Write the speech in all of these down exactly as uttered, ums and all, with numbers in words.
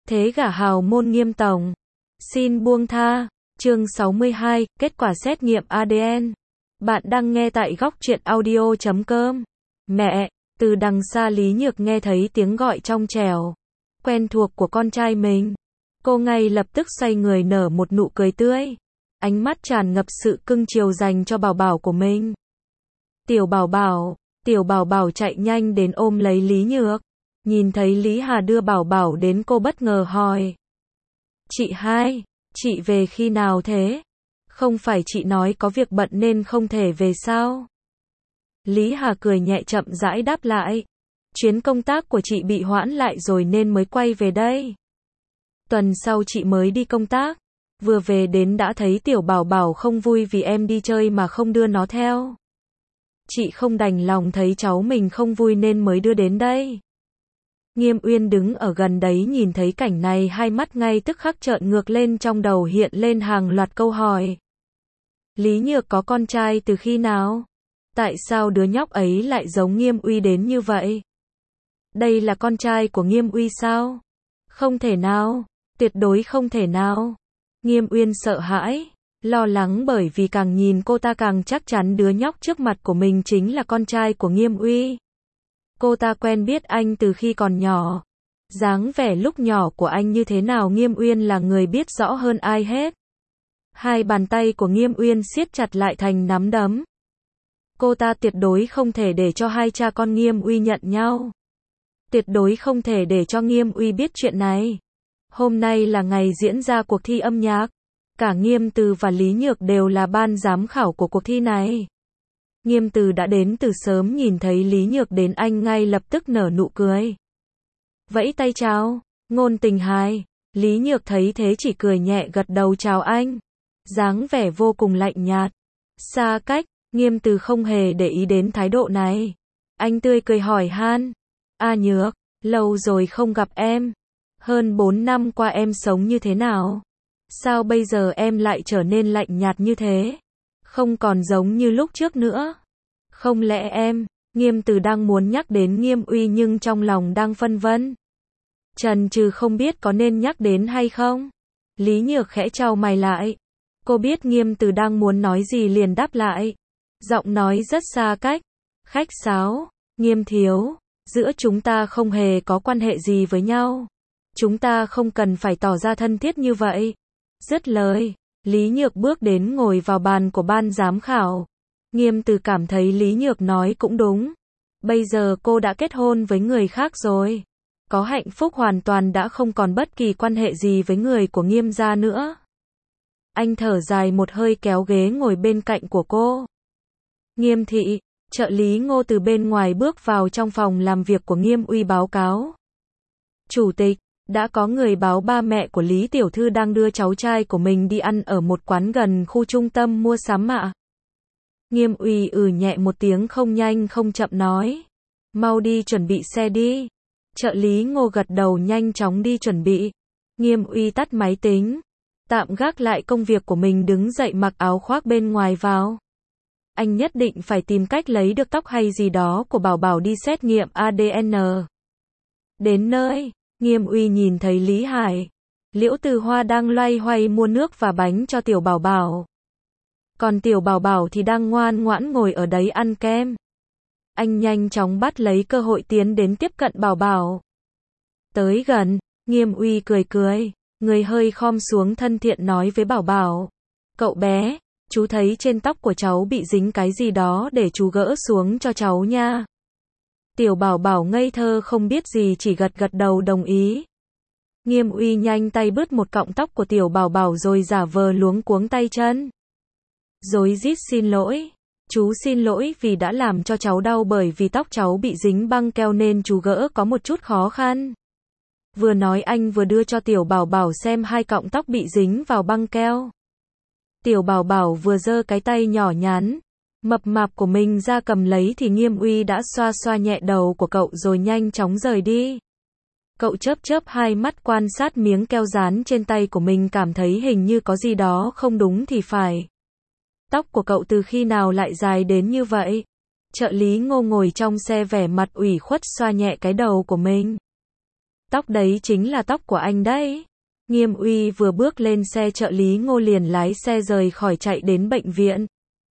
Thế gả hào môn Nghiêm tổng. Xin buông tha. Chương sáu mươi hai, kết quả xét nghiệm a đê en. Bạn đang nghe tại góc truyện audio chấm com. Mẹ, từ đằng xa Lý Nhược nghe thấy tiếng gọi trong trẻo, quen thuộc của con trai mình. Cô ngay lập tức xoay người nở một nụ cười tươi, ánh mắt tràn ngập sự cưng chiều dành cho bảo bảo của mình. Tiểu bảo bảo, tiểu bảo bảo chạy nhanh đến ôm lấy Lý Nhược. Nhìn thấy Lý Hà đưa bảo bảo đến, cô bất ngờ hỏi. Chị hai, chị về khi nào thế? Không phải chị nói có việc bận nên không thể về sao? Lý Hà cười nhẹ chậm rãi đáp lại. Chuyến công tác của chị bị hoãn lại rồi nên mới quay về đây. Tuần sau chị mới đi công tác. Vừa về đến đã thấy tiểu bảo bảo không vui vì em đi chơi mà không đưa nó theo. Chị không đành lòng thấy cháu mình không vui nên mới đưa đến đây. Nghiêm Uyên đứng ở gần đấy nhìn thấy cảnh này, hai mắt ngay tức khắc trợn ngược lên, trong đầu hiện lên hàng loạt câu hỏi. Lý Nhược có con trai từ khi nào? Tại sao đứa nhóc ấy lại giống Nghiêm Uy đến như vậy? Đây là con trai của Nghiêm Uy sao? Không thể nào, tuyệt đối không thể nào. Nghiêm Uyên sợ hãi, lo lắng bởi vì càng nhìn cô ta càng chắc chắn đứa nhóc trước mặt của mình chính là con trai của Nghiêm Uy. Cô ta quen biết anh từ khi còn nhỏ. Dáng vẻ lúc nhỏ của anh như thế nào Nghiêm Uyên là người biết rõ hơn ai hết. Hai bàn tay của Nghiêm Uyên siết chặt lại thành nắm đấm. Cô ta tuyệt đối không thể để cho hai cha con Nghiêm Uy nhận nhau. Tuyệt đối không thể để cho Nghiêm Uy biết chuyện này. Hôm nay là ngày diễn ra cuộc thi âm nhạc. Cả Nghiêm Từ và Lý Nhược đều là ban giám khảo của cuộc thi này. Nghiêm Từ đã đến từ sớm, nhìn thấy Lý Nhược đến anh ngay lập tức nở nụ cười. Vẫy tay chào, Ngôn Tình Hài. Lý Nhược thấy thế chỉ cười nhẹ gật đầu chào anh. Dáng vẻ vô cùng lạnh nhạt, xa cách. Nghiêm Từ không hề để ý đến thái độ này. Anh tươi cười hỏi han. A Nhược, lâu rồi không gặp em. Hơn bốn năm qua em sống như thế nào? Sao bây giờ em lại trở nên lạnh nhạt như thế? Không còn giống như lúc trước nữa. Không lẽ em... Nghiêm Từ đang muốn nhắc đến Nghiêm Uy nhưng trong lòng đang phân vân. Chần chừ không biết có nên nhắc đến hay không. Lý Nhược khẽ chau mày lại. Cô biết Nghiêm Từ đang muốn nói gì liền đáp lại. Giọng nói rất xa cách. Khách sáo. Nghiêm thiếu, giữa chúng ta không hề có quan hệ gì với nhau. Chúng ta không cần phải tỏ ra thân thiết như vậy. Dứt lời, Lý Nhược bước đến ngồi vào bàn của ban giám khảo. Nghiêm Từ cảm thấy Lý Nhược nói cũng đúng. Bây giờ cô đã kết hôn với người khác rồi. Có hạnh phúc hoàn toàn, đã không còn bất kỳ quan hệ gì với người của Nghiêm gia nữa. Anh thở dài một hơi kéo ghế ngồi bên cạnh của cô. Nghiêm thị, trợ lý Ngô từ bên ngoài bước vào trong phòng làm việc của Nghiêm Uy báo cáo. Chủ tịch, đã có người báo ba mẹ của Lý Tiểu Thư đang đưa cháu trai của mình đi ăn ở một quán gần khu trung tâm mua sắm ạ. Nghiêm Uy ừ nhẹ một tiếng, không nhanh không chậm nói. Mau đi chuẩn bị xe đi. Trợ lý Ngô gật đầu nhanh chóng đi chuẩn bị. Nghiêm Uy tắt máy tính, tạm gác lại công việc của mình, đứng dậy mặc áo khoác bên ngoài vào. Anh nhất định phải tìm cách lấy được tóc hay gì đó của bảo bảo đi xét nghiệm a đê en. Đến nơi, Nghiêm Uy nhìn thấy Lý Hải, Liễu Từ Hoa đang loay hoay mua nước và bánh cho tiểu bảo bảo. Còn tiểu bảo bảo thì đang ngoan ngoãn ngồi ở đấy ăn kem. Anh nhanh chóng bắt lấy cơ hội tiến đến tiếp cận bảo bảo. Tới gần, Nghiêm Uy cười cười, người hơi khom xuống thân thiện nói với bảo bảo. Cậu bé, chú thấy trên tóc của cháu bị dính cái gì đó để chú gỡ xuống cho cháu nha. Tiểu bảo bảo ngây thơ không biết gì chỉ gật gật đầu đồng ý. Nghiêm Uy nhanh tay bứt một cọng tóc của tiểu bảo bảo rồi giả vờ luống cuống tay chân. Rối rít xin lỗi. Chú xin lỗi vì đã làm cho cháu đau, bởi vì tóc cháu bị dính băng keo nên chú gỡ có một chút khó khăn. Vừa nói anh vừa đưa cho tiểu bảo bảo xem hai cọng tóc bị dính vào băng keo. Tiểu bảo bảo vừa giơ cái tay nhỏ nhắn, mập mạp của mình ra cầm lấy thì Nghiêm Uy đã xoa xoa nhẹ đầu của cậu rồi nhanh chóng rời đi. Cậu chớp chớp hai mắt quan sát miếng keo dán trên tay của mình, cảm thấy hình như có gì đó không đúng thì phải. Tóc của cậu từ khi nào lại dài đến như vậy? Trợ lý Ngô ngồi trong xe vẻ mặt ủy khuất xoa nhẹ cái đầu của mình. Tóc đấy chính là tóc của anh đấy. Nghiêm Uy vừa bước lên xe trợ lý Ngô liền lái xe rời khỏi chạy đến bệnh viện.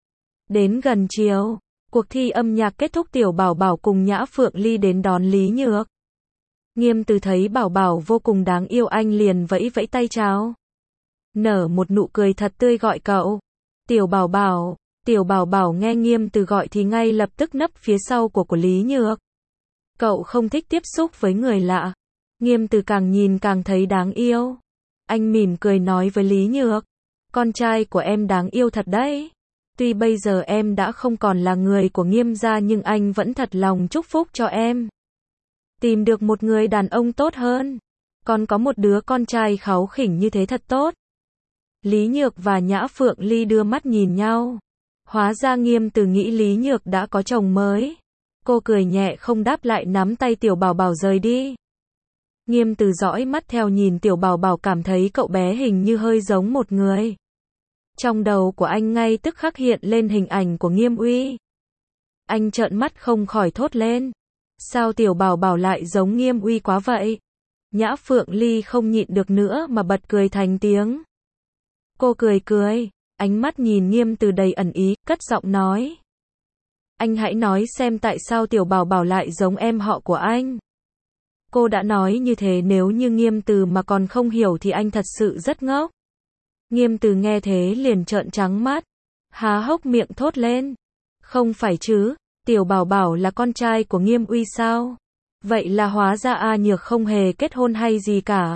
Đến gần chiều, cuộc thi âm nhạc kết thúc, Tiểu Bảo Bảo cùng Nhã Phượng Ly đến đón Lý Nhược. Nghiêm Từ thấy Bảo Bảo vô cùng đáng yêu, anh liền vẫy vẫy tay chào. Nở một nụ cười thật tươi gọi cậu. Tiểu Bảo Bảo. Tiểu Bảo Bảo nghe Nghiêm Từ gọi thì ngay lập tức nấp phía sau của của Lý Nhược. Cậu không thích tiếp xúc với người lạ. Nghiêm Từ càng nhìn càng thấy đáng yêu. Anh mỉm cười nói với Lý Nhược. Con trai của em đáng yêu thật đấy. Tuy bây giờ em đã không còn là người của Nghiêm gia nhưng anh vẫn thật lòng chúc phúc cho em. Tìm được một người đàn ông tốt hơn. Còn có một đứa con trai kháu khỉnh như thế thật tốt. Lý Nhược và Nhã Phượng Ly đưa mắt nhìn nhau. Hóa ra Nghiêm Từ nghĩ Lý Nhược đã có chồng mới. Cô cười nhẹ không đáp lại, nắm tay Tiểu Bảo Bảo rời đi. Nghiêm Từ dõi mắt theo nhìn Tiểu Bảo Bảo, cảm thấy cậu bé hình như hơi giống một người. Trong đầu của anh ngay tức khắc hiện lên hình ảnh của Nghiêm Uy. Anh trợn mắt không khỏi thốt lên. Sao Tiểu Bảo Bảo lại giống Nghiêm Uy quá vậy? Nhã Phượng Ly không nhịn được nữa mà bật cười thành tiếng. Cô cười cười, ánh mắt nhìn Nghiêm Từ đầy ẩn ý, cất giọng nói. Anh hãy nói xem tại sao Tiểu Bảo Bảo lại giống em họ của anh. Cô đã nói như thế, nếu như Nghiêm Từ mà còn không hiểu thì anh thật sự rất ngốc. Nghiêm Từ nghe thế liền trợn trắng mắt, há hốc miệng thốt lên. Không phải chứ, Tiểu Bảo Bảo là con trai của Nghiêm Uy sao? Vậy là hóa ra A Nhược không hề kết hôn hay gì cả.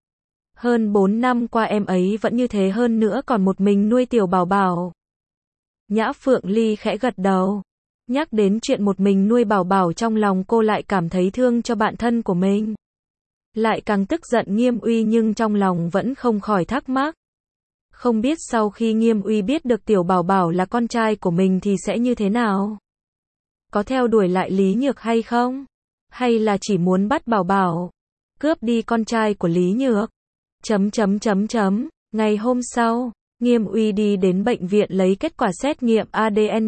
Hơn bốn năm qua em ấy vẫn như thế, hơn nữa còn một mình nuôi Tiểu Bảo Bảo. Nhã Phượng Ly khẽ gật đầu. Nhắc đến chuyện một mình nuôi Bảo Bảo, trong lòng cô lại cảm thấy thương cho bạn thân của mình. Lại càng tức giận Nghiêm Uy, nhưng trong lòng vẫn không khỏi thắc mắc. Không biết sau khi Nghiêm Uy biết được Tiểu Bảo Bảo là con trai của mình thì sẽ như thế nào? Có theo đuổi lại Lý Nhược hay không? Hay là chỉ muốn bắt Bảo Bảo cướp đi con trai của Lý Nhược? Chấm chấm chấm chấm. Ngày hôm sau, Nghiêm Uy đi đến bệnh viện lấy kết quả xét nghiệm a đê en.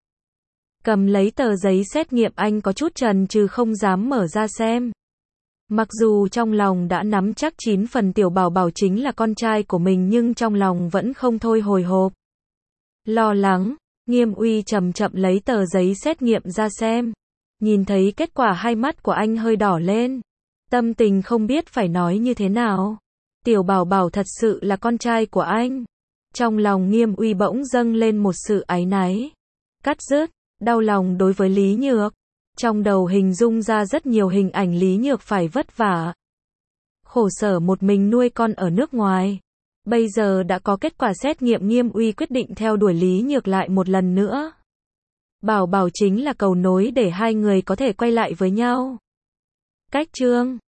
Cầm lấy tờ giấy xét nghiệm, anh có chút chần chừ không dám mở ra xem. Mặc dù trong lòng đã nắm chắc chín phần Tiểu Bảo Bảo chính là con trai của mình, nhưng trong lòng vẫn không thôi hồi hộp. Lo lắng, Nghiêm Uy chậm chậm lấy tờ giấy xét nghiệm ra xem. Nhìn thấy kết quả, hai mắt của anh hơi đỏ lên. Tâm tình không biết phải nói như thế nào. Tiểu Bảo Bảo thật sự là con trai của anh. Trong lòng Nghiêm Uy bỗng dâng lên một sự áy náy. Cắt rứt, đau lòng đối với Lý Nhược. Trong đầu hình dung ra rất nhiều hình ảnh Lý Nhược phải vất vả, khổ sở một mình nuôi con ở nước ngoài. Bây giờ đã có kết quả xét nghiệm, Nghiêm Uy quyết định theo đuổi Lý Nhược lại một lần nữa. Bảo Bảo chính là cầu nối để hai người có thể quay lại với nhau. Cách chương